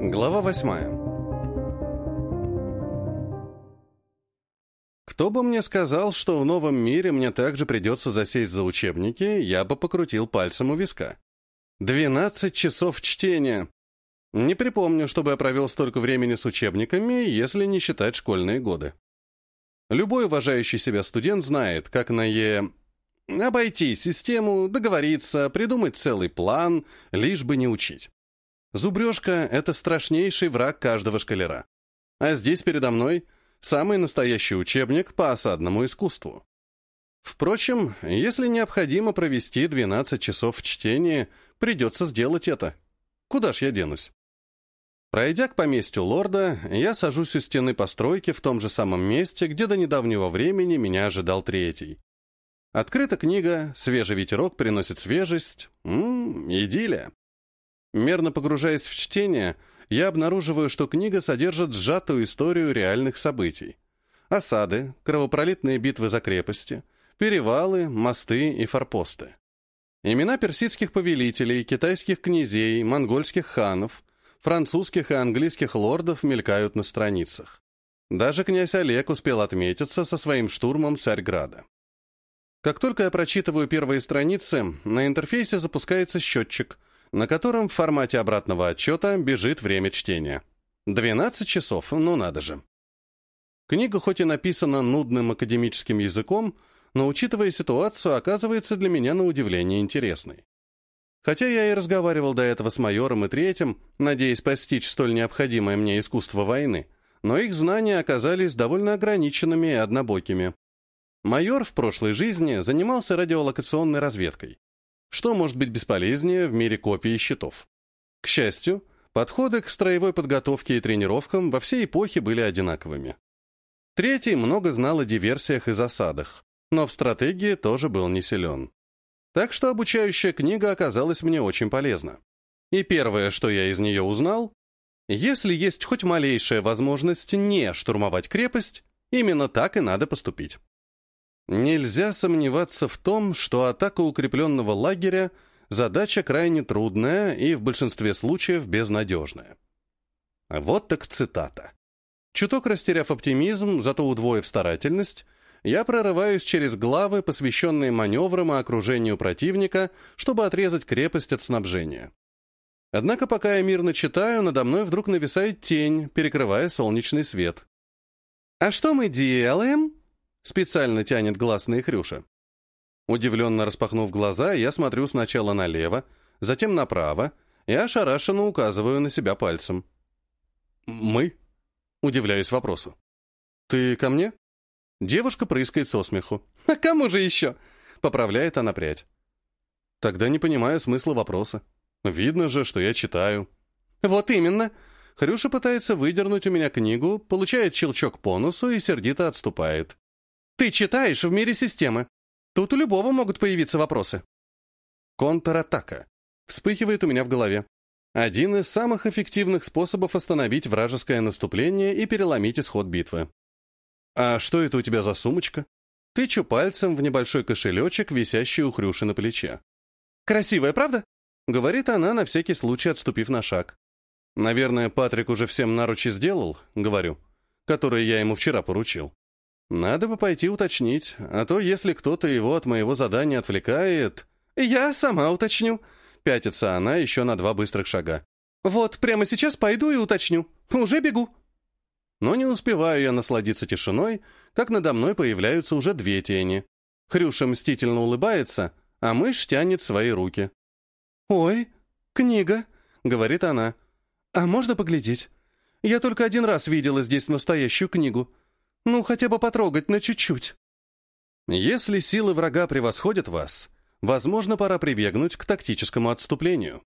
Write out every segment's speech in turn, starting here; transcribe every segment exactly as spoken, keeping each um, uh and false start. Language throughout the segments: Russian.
Глава восьмая. Кто бы мне сказал, что в новом мире мне также придется засесть за учебники, я бы покрутил пальцем у виска. Двенадцать часов чтения. Не припомню, чтобы я провел столько времени с учебниками, если не считать школьные годы. Любой уважающий себя студент знает, как на Е... обойти систему, договориться, придумать целый план, лишь бы не учить. Зубрежка — это страшнейший враг каждого школяра. А здесь передо мной самый настоящий учебник по осадному искусству. Впрочем, если необходимо провести двенадцать часов в чтении, придется сделать это. Куда ж я денусь? Пройдя к поместью лорда, я сажусь у стены постройки в том же самом месте, где до недавнего времени меня ожидал третий. Открыта книга, свежий ветерок приносит свежесть. Ммм, идиллия. Мерно погружаясь в чтение, я обнаруживаю, что книга содержит сжатую историю реальных событий. Осады, кровопролитные битвы за крепости, перевалы, мосты и форпосты. Имена персидских повелителей, китайских князей, монгольских ханов, французских и английских лордов мелькают на страницах. Даже князь Олег успел отметиться со своим штурмом Царьграда. Как только я прочитываю первые страницы, на интерфейсе запускается счетчик, на котором в формате обратного отчета бежит время чтения. двенадцать часов, ну надо же. Книга хоть и написана нудным академическим языком, но, учитывая ситуацию, оказывается для меня на удивление интересной. Хотя я и разговаривал до этого с майором и третьим, надеясь постичь столь необходимое мне искусство войны, но их знания оказались довольно ограниченными и однобокими. Майор в прошлой жизни занимался радиолокационной разведкой. Что может быть бесполезнее в мире копий и щитов? К счастью, подходы к строевой подготовке и тренировкам во всей эпохе были одинаковыми. Третий много знал о диверсиях и засадах, но в стратегии тоже был не силен. Так что обучающая книга оказалась мне очень полезна. И первое, что я из нее узнал, если есть хоть малейшая возможность не штурмовать крепость, именно так и надо поступить. Нельзя сомневаться в том, что атака укрепленного лагеря – задача крайне трудная и в большинстве случаев безнадежная. Вот так цитата. Чуток растеряв оптимизм, зато удвоив старательность, я прорываюсь через главы, посвященные маневрам и окружению противника, чтобы отрезать крепость от снабжения. Однако пока я мирно читаю, надо мной вдруг нависает тень, перекрывая солнечный свет. «А что мы делаем?» Специально тянет гласные Хрюша. Удивленно распахнув глаза, я смотрю сначала налево, затем направо и ошарашенно указываю на себя пальцем. «Мы?» — удивляюсь вопросу. «Ты ко мне?» Девушка прыскает со смеху. «А кому же еще?» — поправляет она прядь. Тогда не понимаю смысла вопроса. Видно же, что я читаю. «Вот именно!» Хрюша пытается выдернуть у меня книгу, получает щелчок по носу и сердито отступает. «Ты читаешь в мире системы. Тут у любого могут появиться вопросы». Контратака. Вспыхивает у меня в голове. Один из самых эффективных способов остановить вражеское наступление и переломить исход битвы. «А что это у тебя за сумочка?» Тычу пальцем в небольшой кошелечек, висящий у Хрюши на плече. «Красивая, правда?» — говорит она, на всякий случай отступив на шаг. «Наверное, Патрик уже всем наручи сделал», — говорю, «которые я ему вчера поручил. Надо бы пойти уточнить, а то если кто-то его от моего задания отвлекает...» «Я сама уточню», — пятится она еще на два быстрых шага. «Вот, прямо сейчас пойду и уточню. Уже бегу». Но не успеваю я насладиться тишиной, как надо мной появляются уже две тени. Хрюша мстительно улыбается, а мышь тянет свои руки. «Ой, книга», — говорит она. «А можно поглядеть? Я только один раз видела здесь настоящую книгу. Ну, хотя бы потрогать на чуть-чуть». Если силы врага превосходят вас, возможно, пора прибегнуть к тактическому отступлению.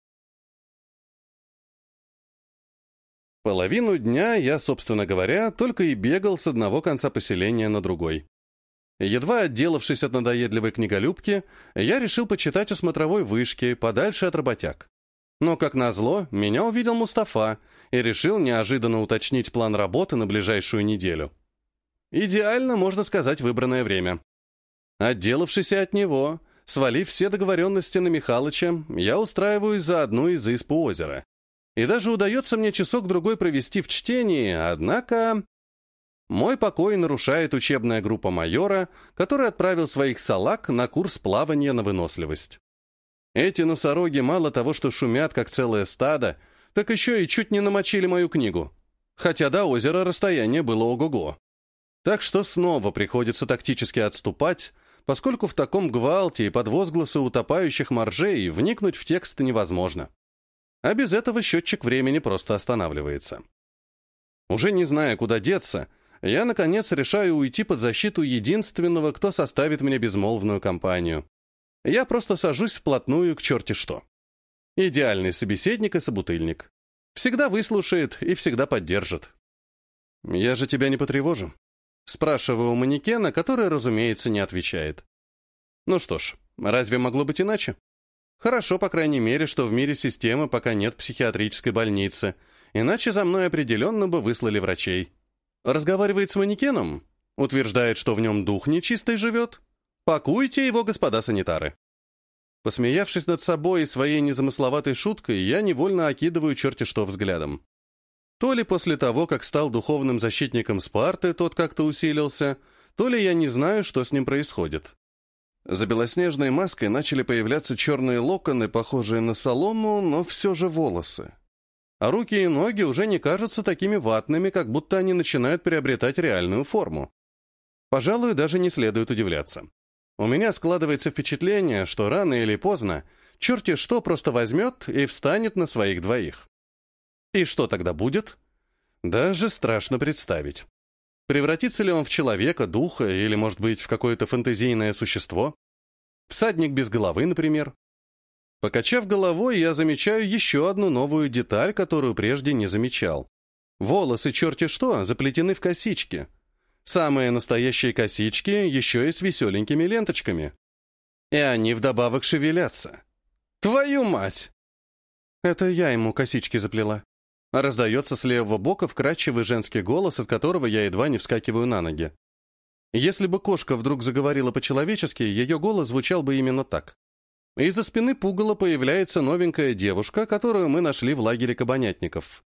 Половину дня я, собственно говоря, только и бегал с одного конца поселения на другой. Едва отделавшись от надоедливой книголюбки, я решил почитать у смотровой вышки, подальше от работяг. Но, как назло, меня увидел Мустафа и решил неожиданно уточнить план работы на ближайшую неделю. Идеально, можно сказать, выбранное время. Отделавшись от него, свалив все договоренности на Михалыча, я устраиваюсь за одну из исп у озера. И даже удается мне часок-другой провести в чтении, однако... Мой покой нарушает учебная группа майора, который отправил своих салаг на курс плавания на выносливость. Эти носороги мало того, что шумят, как целое стадо, так еще и чуть не намочили мою книгу. Хотя до озера расстояние было ого-го. Так что снова приходится тактически отступать, поскольку в таком гвалте и под возгласы утопающих моржей вникнуть в текст невозможно. А без этого счетчик времени просто останавливается. Уже не зная, куда деться, я, наконец, решаю уйти под защиту единственного, кто составит мне безмолвную компанию. Я просто сажусь вплотную к черти что. Идеальный собеседник и собутыльник. Всегда выслушает и всегда поддержит. «Я же тебя не потревожу?» Спрашиваю у манекена, который, разумеется, не отвечает. Ну что ж, разве могло быть иначе? Хорошо, по крайней мере, что в мире системы пока нет психиатрической больницы, иначе за мной определенно бы выслали врачей. Разговаривает с манекеном, утверждает, что в нем дух нечистый живет. Пакуйте его, господа санитары. Посмеявшись над собой и своей незамысловатой шуткой, я невольно окидываю черти что взглядом. То ли после того, как стал духовным защитником Спарты, тот как-то усилился, то ли я не знаю, что с ним происходит. За белоснежной маской начали появляться черные локоны, похожие на солому, но все же волосы. А руки и ноги уже не кажутся такими ватными, как будто они начинают приобретать реальную форму. Пожалуй, даже не следует удивляться. У меня складывается впечатление, что рано или поздно черти что просто возьмет и встанет на своих двоих. И что тогда будет? Даже страшно представить. Превратится ли он в человека, духа или, может быть, в какое-то фантазийное существо? Всадник без головы, например. Покачав головой, я замечаю еще одну новую деталь, которую прежде не замечал. Волосы черти что заплетены в косички. Самые настоящие косички еще и с веселенькими ленточками. И они вдобавок шевелятся. Твою мать! Это я ему косички заплела. Раздается с левого бока вкрадчивый женский голос, от которого я едва не вскакиваю на ноги. Если бы кошка вдруг заговорила по-человечески, ее голос звучал бы именно так. Из-за спины пугала появляется новенькая девушка, которую мы нашли в лагере кабанятников.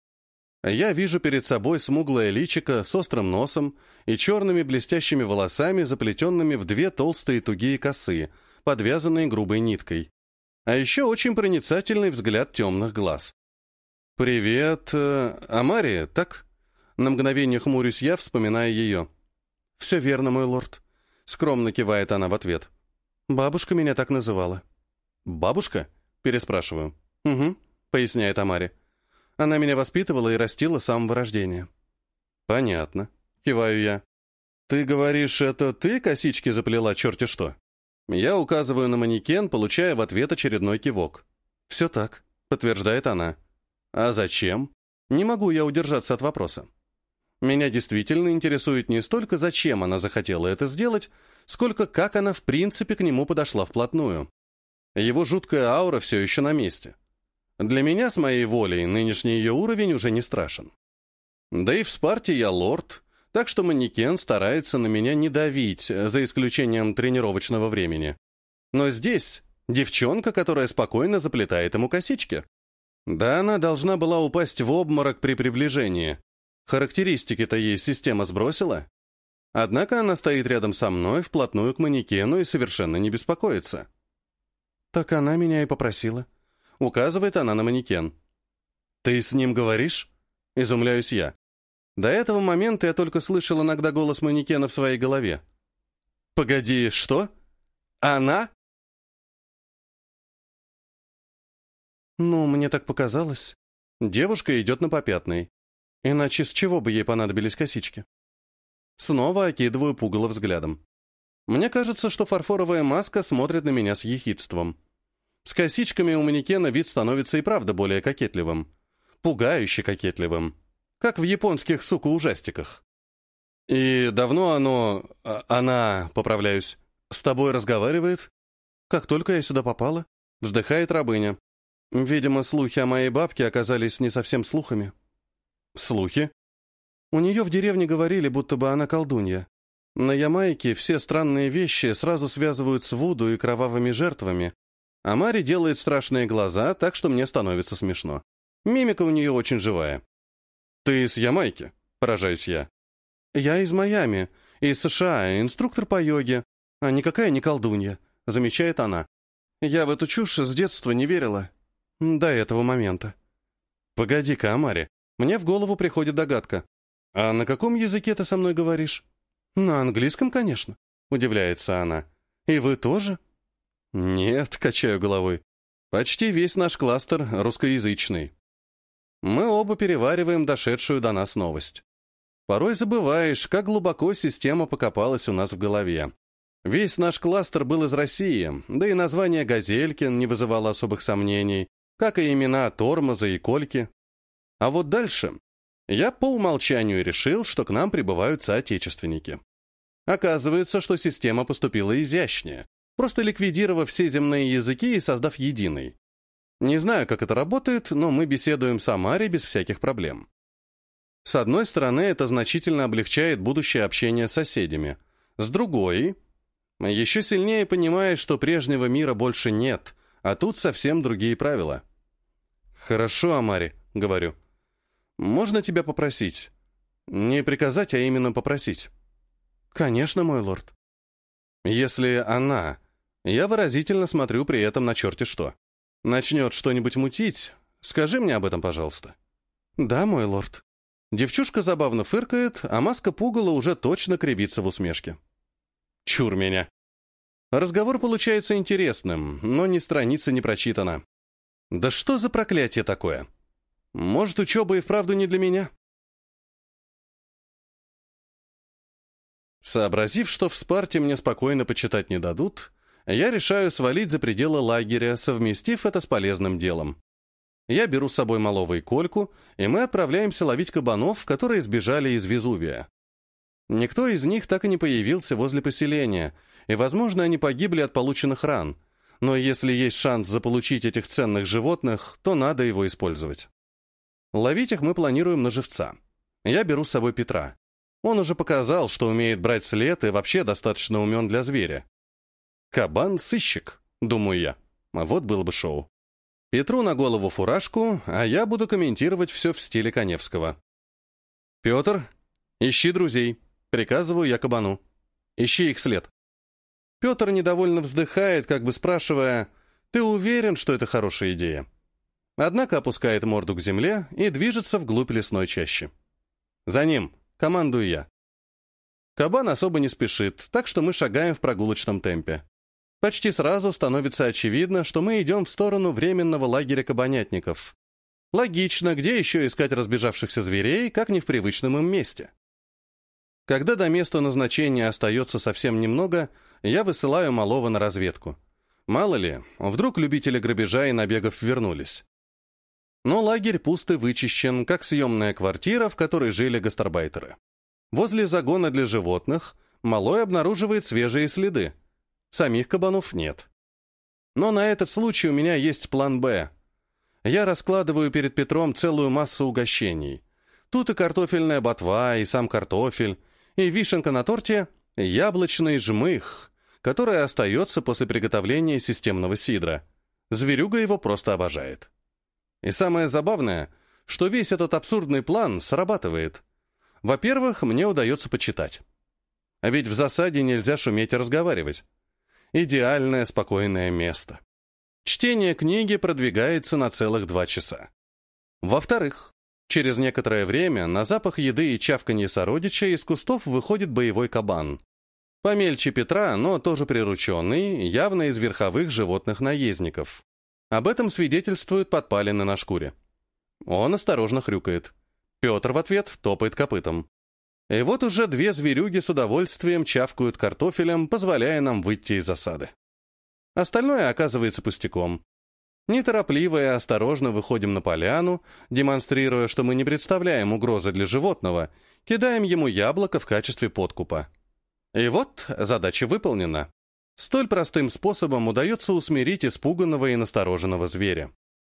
Я вижу перед собой смуглое личико с острым носом и черными блестящими волосами, заплетенными в две толстые тугие косы, подвязанные грубой ниткой. А еще очень проницательный взгляд темных глаз. «Привет, э, Амари, так?» На мгновение хмурюсь я, вспоминая ее. «Все верно, мой лорд», — скромно кивает она в ответ. «Бабушка меня так называла». «Бабушка?» — переспрашиваю. «Угу», — поясняет Амари. «Она меня воспитывала и растила с самого рождения». «Понятно», — киваю я. «Ты говоришь, это ты косички заплела черти что?» Я указываю на манекен, получая в ответ очередной кивок. «Все так», — подтверждает она. «А зачем?» Не могу я удержаться от вопроса. Меня действительно интересует не столько, зачем она захотела это сделать, сколько как она в принципе к нему подошла вплотную. Его жуткая аура все еще на месте. Для меня, с моей волей, нынешний ее уровень уже не страшен. Да и в Спарте я лорд, так что манекен старается на меня не давить, за исключением тренировочного времени. Но здесь девчонка, которая спокойно заплетает ему косички. Да она должна была упасть в обморок при приближении. Характеристики-то ей система сбросила. Однако она стоит рядом со мной, вплотную к манекену и совершенно не беспокоится. «Так она меня и попросила», — указывает она на манекен. «Ты с ним говоришь?» — изумляюсь я. До этого момента я только слышал иногда голос манекена в своей голове. «Погоди, что? Она?» «Ну, мне так показалось. Девушка идет на попятный. Иначе с чего бы ей понадобились косички?» Снова окидываю пугало взглядом. Мне кажется, что фарфоровая маска смотрит на меня с ехидством. С косичками у манекена вид становится и правда более кокетливым. Пугающе кокетливым. Как в японских, сука, ужастиках. «И давно оно... она... поправляюсь. С тобой разговаривает?» «Как только я сюда попала», — вздыхает рабыня. «Видимо, слухи о моей бабке оказались не совсем слухами». «Слухи?» «У нее в деревне говорили, будто бы она колдунья. На Ямайке все странные вещи сразу связывают с вуду и кровавыми жертвами. А Мари делает страшные глаза, так что мне становится смешно. Мимика у нее очень живая. «Ты из Ямайки?» — поражаюсь я. «Я из Майами, из США, инструктор по йоге, а никакая не колдунья», — замечает она. «Я в эту чушь с детства не верила. До этого момента». «Погоди-ка, Амари, мне в голову приходит догадка. А на каком языке ты со мной говоришь?» «На английском, конечно», — удивляется она. «И вы тоже?» «Нет», — качаю головой. «Почти весь наш кластер русскоязычный». Мы оба перевариваем дошедшую до нас новость. Порой забываешь, как глубоко система покопалась у нас в голове. Весь наш кластер был из России, да и название «Газелькин» не вызывало особых сомнений, как и имена Тормоза и Кольки. А вот дальше я по умолчанию решил, что к нам прибывают соотечественники. Оказывается, что система поступила изящнее, просто ликвидировав все земные языки и создав единый. Не знаю, как это работает, но мы беседуем с Амари без всяких проблем. С одной стороны, это значительно облегчает будущее общение с соседями. С другой, еще сильнее понимаешь, что прежнего мира больше нет, а тут совсем другие правила. «Хорошо, Амари», — говорю. «Можно тебя попросить? Не приказать, а именно попросить». «Конечно, мой лорд». Если она, я выразительно смотрю при этом на черти что, начнет что-нибудь мутить, скажи мне об этом, пожалуйста. «Да, мой лорд». Девчушка забавно фыркает, а маска пугала уже точно кривится в усмешке. Чур меня. Разговор получается интересным, но ни страница не прочитана. Да что за проклятие такое? Может, учеба и вправду не для меня? Сообразив, что в Спарте мне спокойно почитать не дадут, я решаю свалить за пределы лагеря, совместив это с полезным делом. Я беру с собой малого и Кольку, и мы отправляемся ловить кабанов, которые сбежали из Везувия. Никто из них так и не появился возле поселения, и, возможно, они погибли от полученных ран, но если есть шанс заполучить этих ценных животных, то надо его использовать. Ловить их мы планируем на живца. Я беру с собой Петра. Он уже показал, что умеет брать след и вообще достаточно умен для зверя. Кабан-сыщик, думаю я. А вот было бы шоу. Петру на голову фуражку, а я буду комментировать все в стиле Каневского. «Петр, ищи друзей», — приказываю я кабану. «Ищи их след». Петр недовольно вздыхает, как бы спрашивая, «Ты уверен, что это хорошая идея?» Однако опускает морду к земле и движется вглубь лесной чащи. «За ним!» — командую я. Кабан особо не спешит, так что мы шагаем в прогулочном темпе. Почти сразу становится очевидно, что мы идем в сторону временного лагеря кабанятников. Логично, где еще искать разбежавшихся зверей, как не в привычном им месте. Когда до места назначения остается совсем немного, я высылаю малого на разведку. Мало ли, вдруг любители грабежа и набегов вернулись. Но лагерь пуст и вычищен, как съемная квартира, в которой жили гастарбайтеры. Возле загона для животных малой обнаруживает свежие следы. Самих кабанов нет. Но на этот случай у меня есть план «Б». Я раскладываю перед Петром целую массу угощений. Тут и картофельная ботва, и сам картофель, и вишенка на торте — яблочный жмых, который остается после приготовления системного сидра. Зверюга его просто обожает. И самое забавное, что весь этот абсурдный план срабатывает. Во-первых, мне удается почитать. А ведь в засаде нельзя шуметь и разговаривать. Идеальное спокойное место. Чтение книги продвигается на целых два часа. Во-вторых, через некоторое время на запах еды и чавканье сородича из кустов выходит боевой кабан. Помельче Петра, но тоже прирученный, явно из верховых животных-наездников. Об этом свидетельствуют подпалины на шкуре. Он осторожно хрюкает. Петр в ответ топает копытом. И вот уже две зверюги с удовольствием чавкают картофелем, позволяя нам выйти из засады. Остальное оказывается пустяком. Неторопливо и осторожно выходим на поляну, демонстрируя, что мы не представляем угрозы для животного, кидаем ему яблоко в качестве подкупа. И вот задача выполнена. Столь простым способом удается усмирить испуганного и настороженного зверя.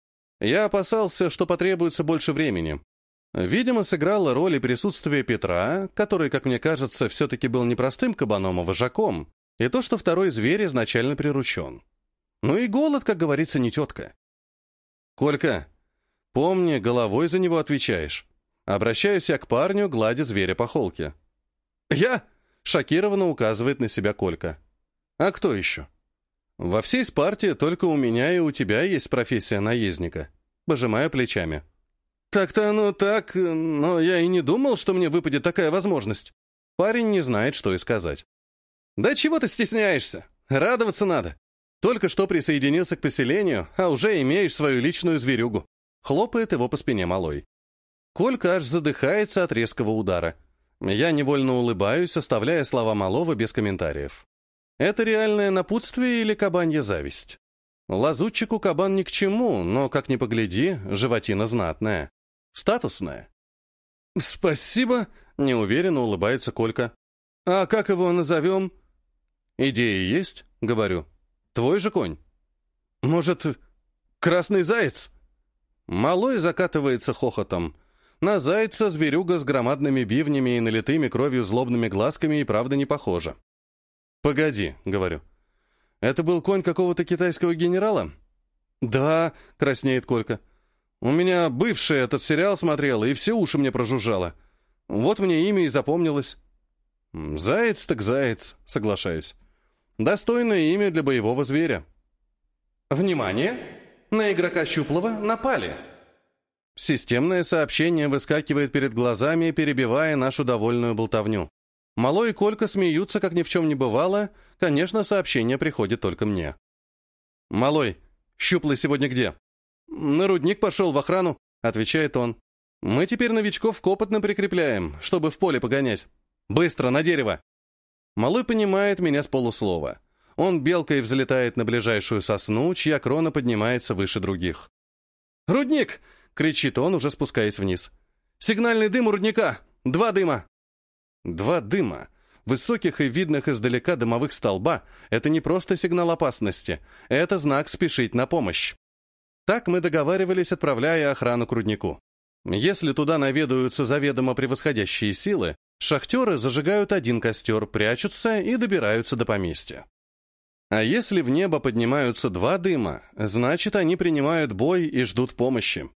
Я опасался, что потребуется больше времени. Видимо, сыграло роль и присутствие Петра, который, как мне кажется, все-таки был не простым кабаном, а вожаком, и то, что второй зверь изначально приручен. Ну и голод, как говорится, не тетка. «Колька, Помни, головой за него отвечаешь. Обращаюсь я к парню, гладя зверя по холке. «Я?» — шокированно указывает на себя Колька. «А кто еще?» «Во всей Спарте только у меня и у тебя есть профессия наездника». Пожимаю плечами. «Так-то оно так, но я и не думал, что мне выпадет такая возможность». Парень не знает, что и сказать. «Да чего ты стесняешься? Радоваться надо. Только что присоединился к поселению, а уже имеешь свою личную зверюгу». Хлопает его по спине малой. Колька аж задыхается от резкого удара. Я невольно улыбаюсь, оставляя слова малого без комментариев. Это реальное напутствие или кабанья зависть? Лазутчику кабан ни к чему, но, как ни погляди, животина знатная. Статусная. «Спасибо», — неуверенно улыбается Колька. «А как его назовем?» «Идеи есть?» — говорю. «Твой же конь». «Может, красный заяц?» Малой закатывается хохотом. На зайца зверюга с громадными бивнями и налитыми кровью злобными глазками и правда не похожа. «Погоди», — говорю. «Это был конь какого-то китайского генерала?» «Да», — краснеет Колька. «У меня бывшая этот сериал смотрела, и все уши мне прожужжало. Вот мне имя и запомнилось». «Заяц так заяц», — соглашаюсь. «Достойное имя для боевого зверя». «Внимание! На игрока Щуплова напали!» Системное сообщение выскакивает перед глазами, перебивая нашу довольную болтовню. Малой и Колька смеются, как ни в чем не бывало. Конечно, сообщение приходит только мне. «Малой, Щуплый сегодня где?» «На рудник пошел, в охрану», — отвечает он. «Мы теперь новичков к опытным прикрепляем, чтобы в поле погонять. Быстро, на дерево!» Малой понимает меня с полуслова. Он белкой взлетает на ближайшую сосну, чья крона поднимается выше других. «Рудник!» — кричит он, уже спускаясь вниз. «Сигнальный дым у рудника! Два дыма!» Два дыма, высоких и видных издалека дымовых столба, это не просто сигнал опасности, это знак спешить на помощь. Так мы договаривались, отправляя охрану к руднику. Если туда наведаются заведомо превосходящие силы, шахтеры зажигают один костер, прячутся и добираются до поместья. А если в небо поднимаются два дыма, значит, они принимают бой и ждут помощи.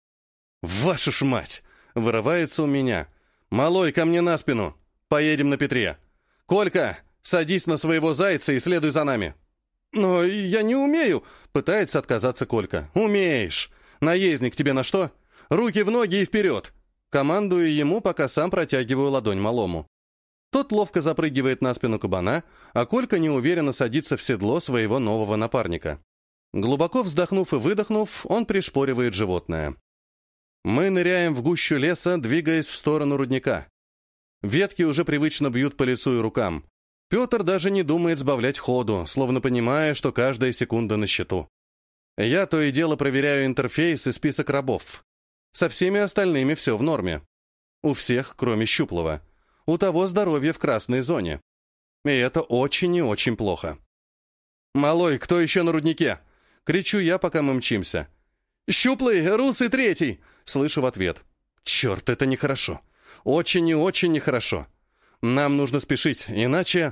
«Вашу ж мать!» — вырывается у меня. «Малой, ко мне на спину! Поедем на Петре! Колька, садись на своего зайца и следуй за нами!» «Но я не умею!» — пытается отказаться Колька. «Умеешь! Наездник тебе на что? Руки в ноги и вперед!» Командую ему, пока сам протягиваю ладонь малому. Тот ловко запрыгивает на спину кабана, а Колька неуверенно садится в седло своего нового напарника. Глубоко вздохнув и выдохнув, он пришпоривает животное. Мы ныряем в гущу леса, двигаясь в сторону рудника. Ветки уже привычно бьют по лицу и рукам. Петр даже не думает сбавлять ходу, словно понимая, что каждая секунда на счету. Я то и дело проверяю интерфейс и список рабов. Со всеми остальными все в норме. У всех, кроме Щуплова. У того здоровье в красной зоне. И это очень и очень плохо. «Малой, кто еще на руднике?» Кричу я, пока мы мчимся. «Щуплый, русый третий!» Слышу в ответ. «Черт, это нехорошо. Очень и очень нехорошо. Нам нужно спешить, иначе...»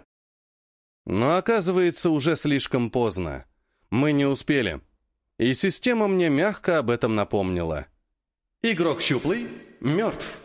Но оказывается, уже слишком поздно. Мы не успели. И система мне мягко об этом напомнила. «Игрок Щуплый мертв».